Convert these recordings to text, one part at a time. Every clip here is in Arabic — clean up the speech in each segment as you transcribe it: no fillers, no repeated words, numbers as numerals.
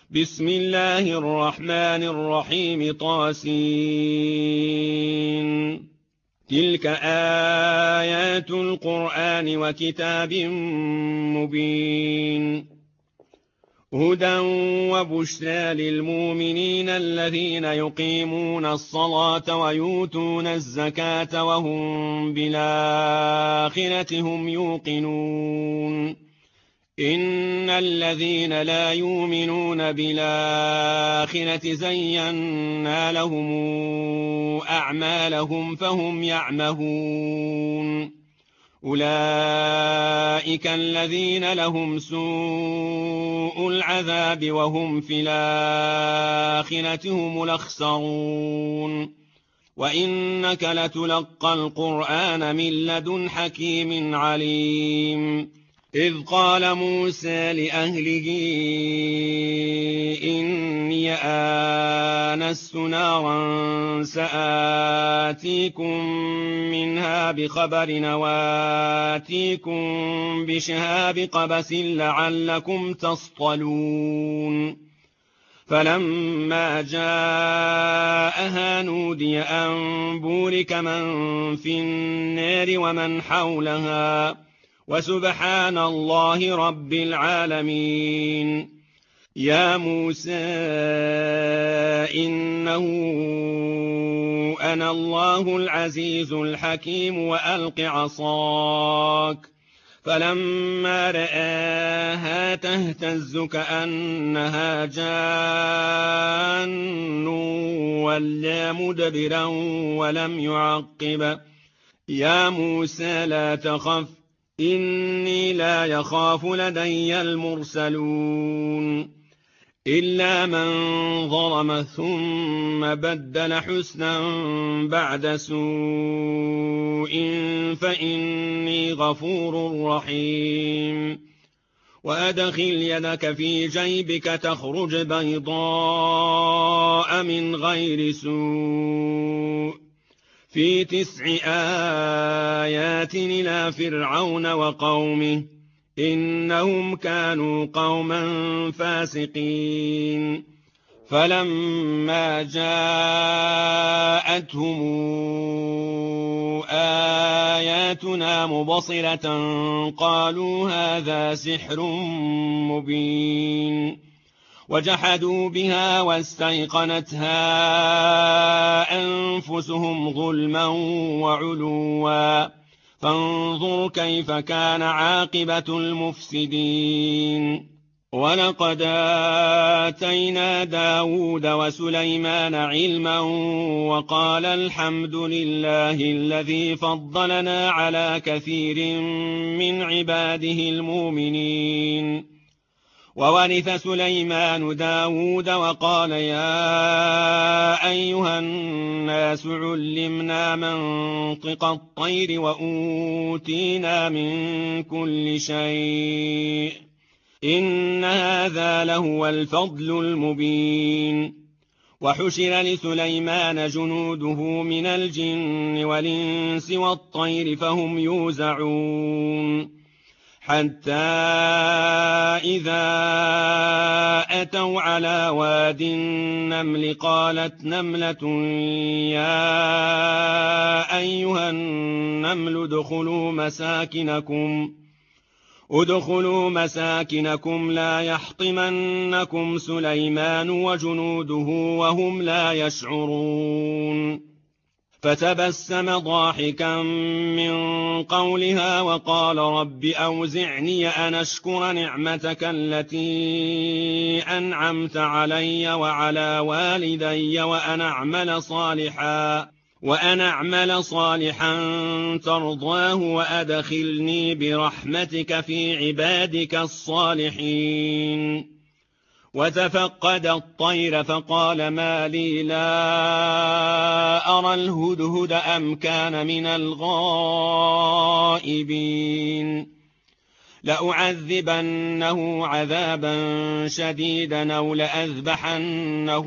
بسم الله الرحمن الرحيم طاسين. تلك آيات القرآن وكتاب مبين هدى وبشرى للمؤمنين الذين يقيمون الصلاة ويؤتون الزكاة وهم بالآخرة هم يوقنون. إن الذين لا يؤمنون بالآخرة زينا لهم أعمالهم فهم يعمهون. أولئك الذين لهم سوء العذاب وهم في الآخرة هم الأخسرون. وإنك لتلقى القرآن من لدن حكيم عليم. إذ قال موسى لأهله إني آنست نارا سآتيكم منها بخبر وآتيكم بشهاب قبس لعلكم تصطلون. فلما جاءها نودي أن بورك من في النار ومن حولها وسبحان الله رب العالمين. يا موسى إنه أنا الله العزيز الحكيم وألق عصاك. فلما رآها تهتز كأنها جان ولا مدبرا ولم يعقب. يا موسى لا تخف إني لا يخاف لدي المرسلون. إلا من ظلم ثم بدل حسنا بعد سوء فإني غفور رحيم. وأدخل يدك في جيبك تخرج بيضاء من غير سوء في 9 آيات إلى فرعون وقومه إنهم كانوا قوما فاسقين. فلما جاءتهم آياتنا مبصرة قالوا هذا سحر مبين. وجحدوا بها واستيقنتها أنفسهم ظلما وعلوا فانظر كيف كان عاقبة المفسدين. ولقد آتينا داود وسليمان علما وقال الحمد لله الذي فضلنا على كثير من عباده المؤمنين. وورث سليمان داود وقال يا أيها الناس علمنا منطق الطير وأوتينا من كل شيء إن هذا لهو الفضل المبين. وحشر لسليمان جنوده من الجن والإنس والطير فهم يوزعون. حتى إذا أتوا على واد النمل قالت نملة يا أيها النمل ادخلوا مساكنكم لا يحطمنكم سليمان وجنوده وهم لا يشعرون. فتبسم ضاحكا من قولها وقال رب أوزعني أن أشكر نعمتك التي أنعمت علي وعلى والدي وأن أعمل صالحا ترضاه وأدخلني برحمتك في عبادك الصالحين. وتفقد الطير فقال ما لي لا أرى الهدهد أم كان من الغائبين. لأعذبنه عذابا شديدا أو لأذبحنه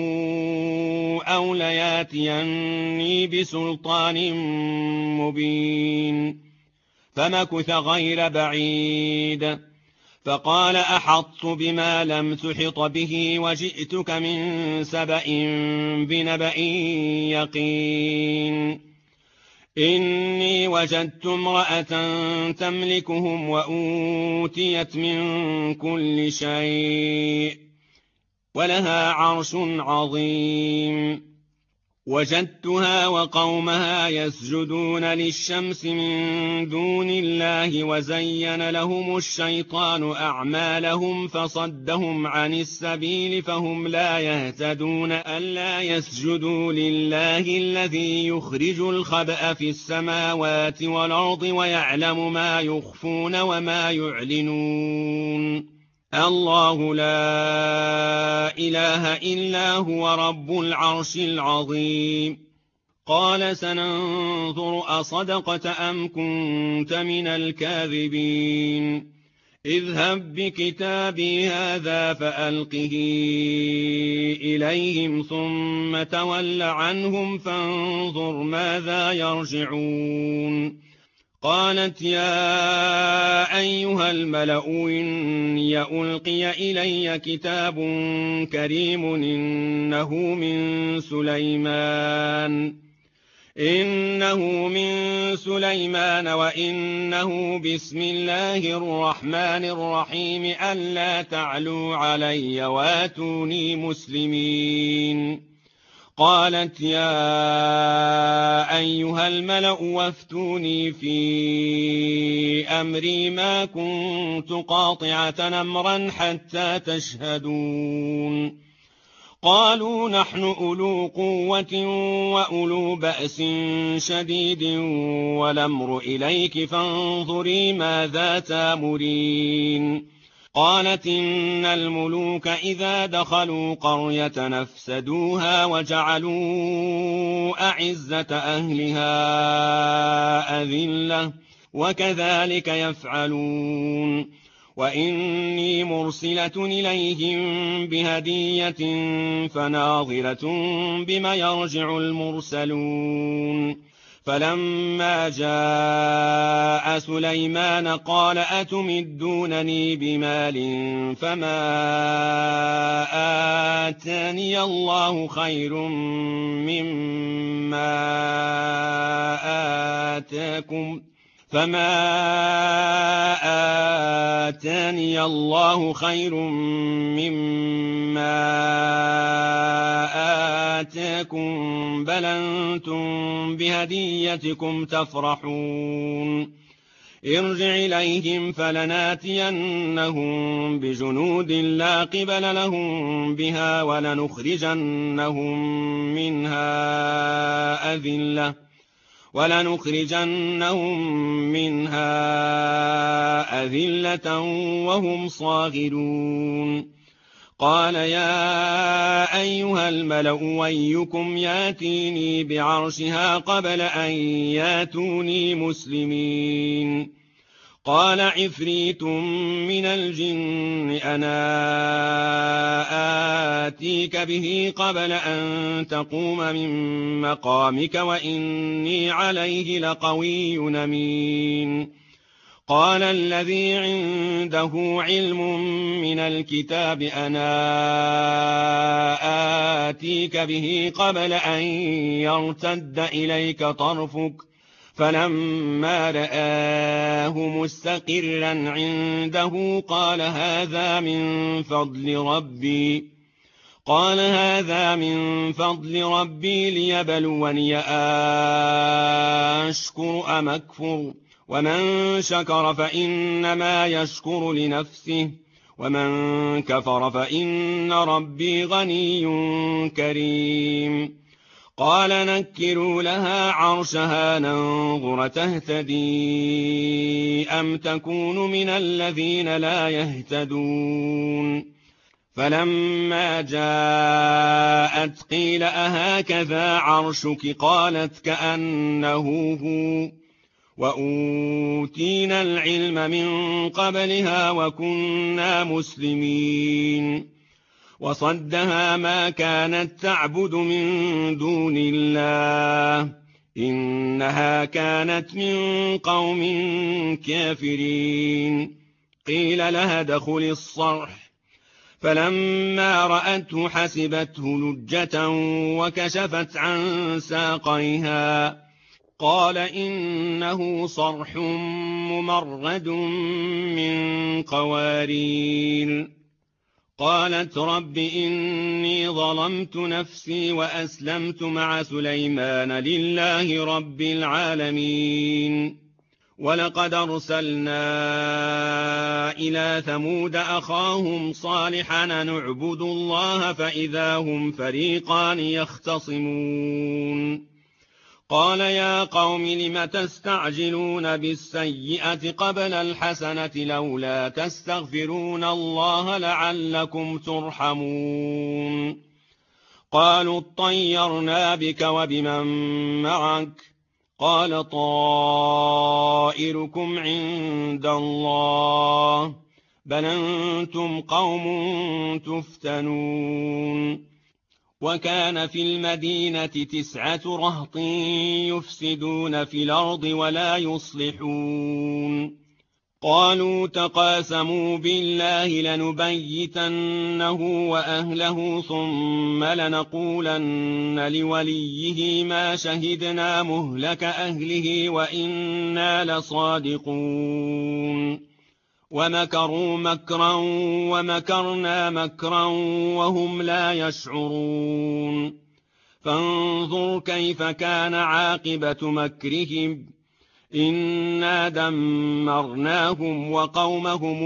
أو لياتيني بسلطان مبين. فمكث غير بعيد فقال أحطت بما لم تحط به وجئتك من سبأ بنبأ يقين إني وجدت امرأة تملكهم وأوتيت من كل شيء ولها عرش عظيم وجدتها وقومها يسجدون للشمس من دون الله وزين لهم الشيطان أعمالهم فصدهم عن السبيل فهم لا يهتدون ألا يسجدوا لله الذي يخرج الخبأ في السماوات والأرض ويعلم ما يخفون وما يعلنون الله لا إله إلا هو رب العرش العظيم قال سننظر أصدقت أم كنت من الكاذبين اذهب بكتابي هذا فألقه إليهم ثم تول عنهم فانظر ماذا يرجعون قالت يا أيها الملأ إني ألقي إلي كتاب كريم إنه من سليمان وإنه بسم الله الرحمن الرحيم ألا تعلوا علي واتوني مسلمين قالت يا أيها الملأ وافتوني في أمري ما كنت قاطعة أمرا حتى تشهدون قالوا نحن أولو قوة وأولو بأس شديد والأمر إليك فانظري ماذا تامرين قالت إن الملوك إذا دخلوا قرية نفسدوها وجعلوا أعزة أهلها أذلة وكذلك يفعلون وإني مرسلة إليهم بهدية فناظرة بما يرجع المرسلون فلما جاء سليمان قال أتمدونني بمال فما آتاني الله خير مما آتاكم بل أنتم بهديتكم تفرحون ارجع إليهم فلناتينهم بجنود لا قبل لهم بها ولنخرجنهم منها أذلة وهم صاغرون قال يا أيها الملأ أيكم ياتيني بعرشها قبل أن ياتوني مسلمين قال عفريت من الجن أنا آتيك به قبل أن تقوم من مقامك وإني عليه لقوي أمين قال الذي عنده علم من الكتاب أنا آتيك به قبل أن يرتد إليك طرفك فلما رآه مستقرا عنده قال هذا من فضل ربي ليبلوني أشكر أم أكفر ومن شكر فإنما يشكر لنفسه ومن كفر فإن ربي غني كريم قال نكروا لها عرشها ننظر تهتدي أم تكون من الذين لا يهتدون فلما جاءت قيل أهكذا عرشك قالت كأنه هو وأوتينا العلم من قبلها وكنا مسلمين وصدها ما كانت تعبد من دون الله إنها كانت من قوم كافرين قيل لها ادخل الصرح، فلما رأته حسبته لجة وكشفت عن ساقيها، قال إنه صرح ممرد من قوارير. قالت رب إني ظلمت نفسي وأسلمت مع سليمان لله رب العالمين. ولقد أرسلنا إلى ثمود أخاهم صالحا أن اعبدوا الله فإذا هم فريقان يختصمون. قال يا قوم لم تستعجلون بالسيئة قبل الحسنة لولا تستغفرون الله لعلكم ترحمون. قالوا اطيرنا بك وبمن معك، قال طائركم عند الله بل أنتم قوم تفتنون. وكان في المدينة 9 رهط يفسدون في الأرض ولا يصلحون. قالوا تقاسموا بالله لنبيتنه وأهله ثم لنقولن لوليه ما شهدنا مهلك أهله وإنا لصادقون. ومكروا مكرا ومكرنا مكرا وهم لا يشعرون. فانظر كيف كان عاقبة مكرهم. إنا دمرناهم وقومهم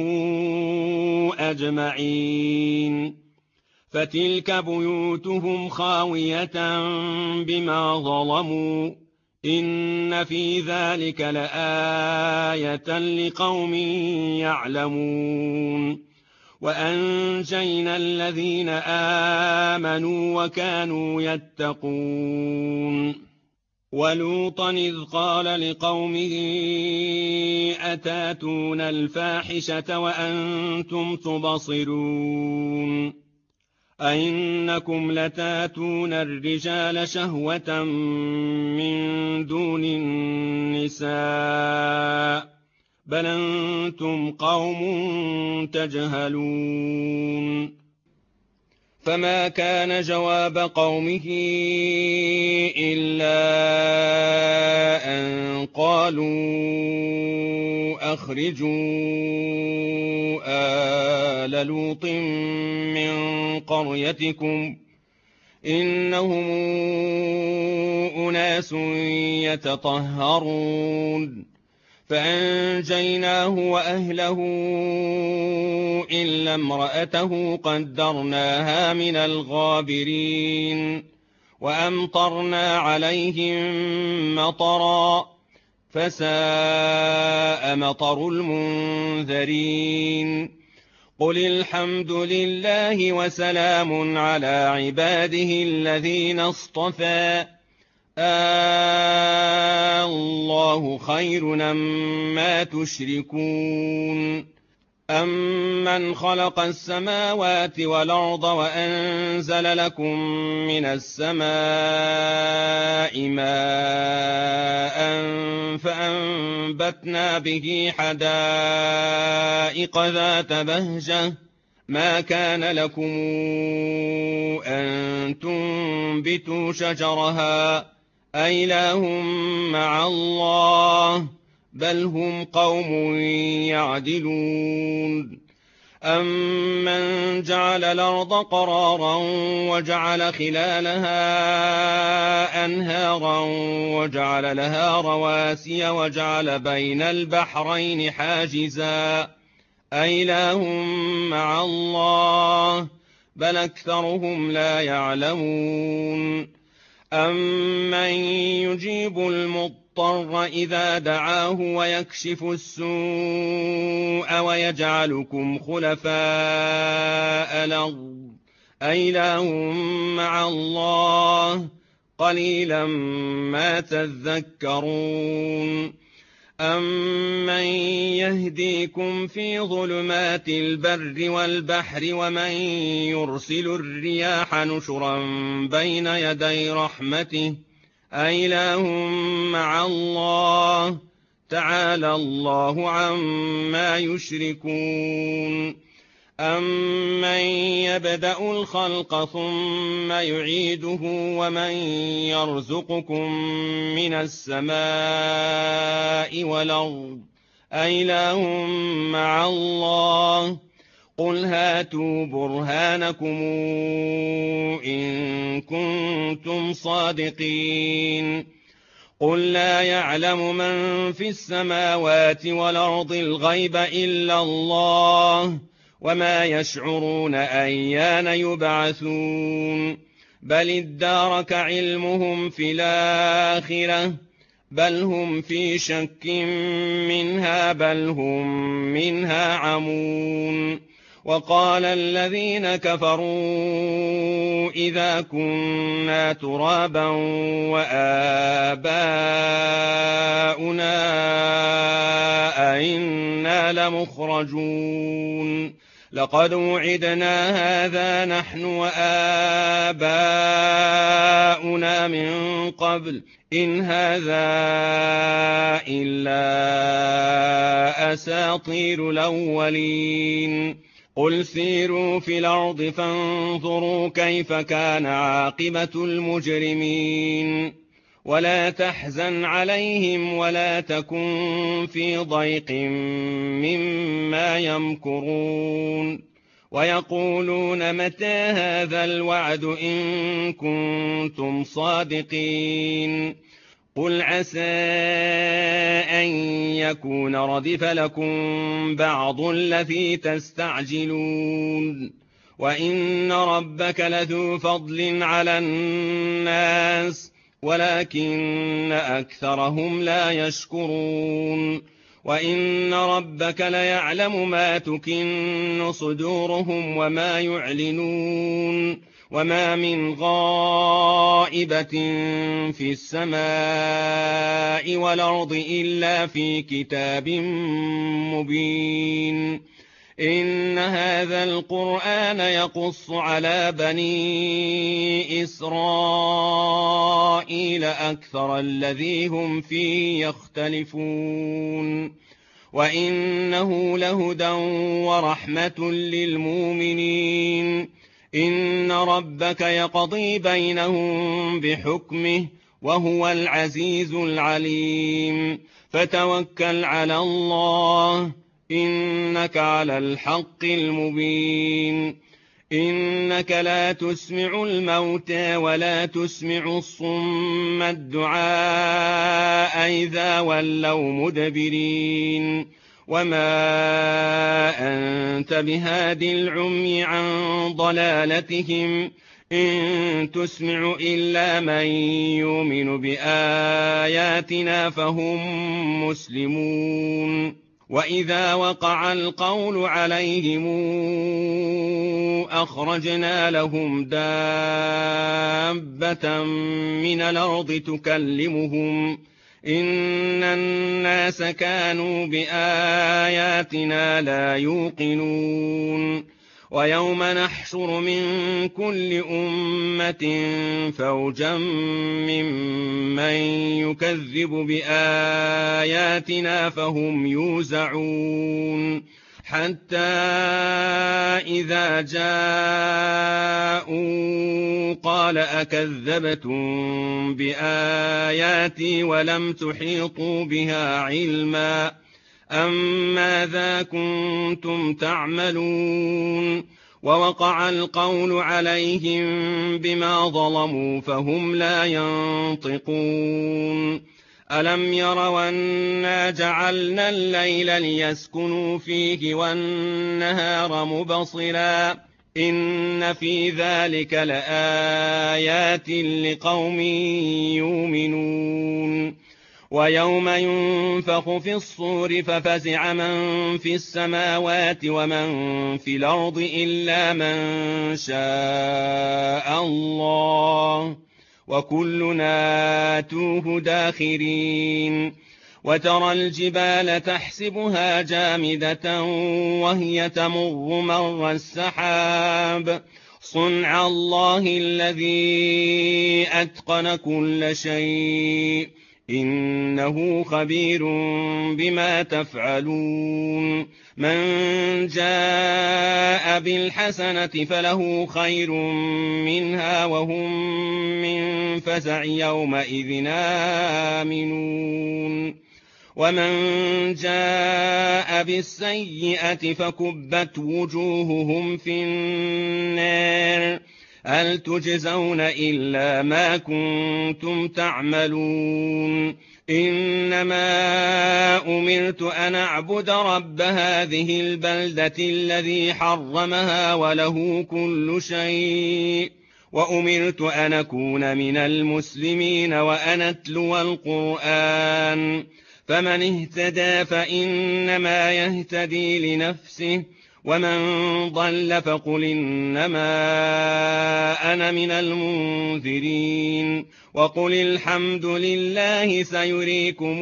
أجمعين. فتلك بيوتهم خاوية بما ظلموا. إن في ذلك لآية لقوم يعلمون. وأنجينا الذين آمنوا وكانوا يتقون. ولوطا إذ قال لقومه أتاتون الفاحشة وأنتم تبصرون أئنكم لتاتون الرجال شهوة من دون النساء بل أنتم قوم تجهلون. فما كان جواب قومه إلا أن قالوا أخرجوا آل لوط من قريتكم إنهم أناس يتطهرون. فأنجيناه وأهله إلا امرأته قدرناها من الغابرين. وأمطرنا عليهم مطرا فساء مطر المنذرين. قل الحمد لله وسلام على عباده الذين اصطفى الله خير أما تشركون. أمن خلق السماوات والأرض وأنزل لكم من السماء ماء فأنبتنا به حدائق ذات بهجة ما كان لكم أن تنبتوا شجرها أإله مع الله بل هم قوم يعدلون. أمن جعل الأرض قرارا وجعل خلالها أنهارا وجعل لها رواسي وجعل بين البحرين حاجزا أإله مع الله بل أكثرهم لا يعلمون. أمن يجيب المضطر إذا دعاه ويكشف السوء ويجعلكم خلفاء الأرض أإله مع الله قليلا ما تذكرون. أمن يهديكم في ظلمات البر والبحر ومن يرسل الرياح نشرا بين يدي رحمته أإله مع الله تعالى الله عما يشركون أمن يبدأ الخلق ثم يعيده ومن يرزقكم من السماء والأرض أإله مع الله قل هاتوا برهانكم إن كنتم صادقين قل لا يعلم من في السماوات والأرض الغيب إلا الله وما يشعرون أيان يبعثون بل ادارك علمهم في الآخرة بل هم في شك منها بل هم منها عمون وقال الذين كفروا إذا كنا ترابا وآباؤنا أئنا لمخرجون لقد وعدنا هذا نحن وآباؤنا من قبل إن هذا إلا أساطير الأولين قل سيروا في الأرض فانظروا كيف كان عاقبة المجرمين ولا تحزن عليهم ولا تكن في ضيق مما يمكرون ويقولون متى هذا الوعد إن كنتم صادقين قل عسى أن يكون ردف لكم بعض الذي تستعجلون وإن ربك لذو فضل على الناس ولكن أكثرهم لا يشكرون وإن ربك ليعلم ما تكن صدورهم وما يعلنون وما من غائبة في السماء والأرض إلا في كتاب مبين إن هذا القرآن يقص على بني إسرائيل أكثر الذي هم فيه يختلفون وإنه لهدى ورحمة للمؤمنين إن ربك يقضي بينهم بحكمه وهو العزيز العليم فتوكل على الله إنك على الحق المبين إنك لا تسمع الموتى ولا تسمع الصم الدعاء إذا ولوا مدبرين وما أنت بهاد العمي عن ضلالتهم إن تسمع إلا من يؤمن بآياتنا فهم مسلمون وإذا وقع القول عليهم أخرجنا لهم دابة من الأرض تكلمهم إن الناس كانوا بآياتنا لا يوقنون ويوم نحشر من كل أمة فوجا ممن يكذب بآياتنا فهم يوزعون حتى إذا جاءوا قال أكذبتم بآياتي ولم تحيطوا بها علما أم ماذا كنتم تعملون ووقع القول عليهم بما ظلموا فهم لا ينطقون ألم يروا أنا جعلنا الليل ليسكنوا فيه والنهار مبصرا إن في ذلك لآيات لقوم يؤمنون ويوم ينفخ في الصور ففزع من في السماوات ومن في الأرض إلا من شاء الله وكلنا آتوه داخرين وترى الجبال تحسبها جامدة وهي تمر مر السحاب صنع الله الذي أتقن كل شيء إنه خبير بما تفعلون من جاء بالحسنة فله خير منها وهم من فزع يومئذ آمنون ومن جاء بالسيئة فكبت وجوههم في النار هل تجزون إلا ما كنتم تعملون إنما أمرت أن أعبد رب هذه البلدة الذي حرمها وله كل شيء وأمرت أن أكون من المسلمين وأن أتلو القرآن فمن اهتدى فإنما يهتدي لنفسه ومن ضل فقل إنما أنا من المنذرين وقل الحمد لله سيريكم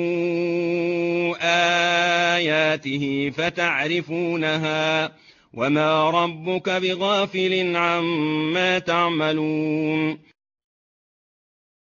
آياته فتعرفونها وما ربك بغافل عما تعملون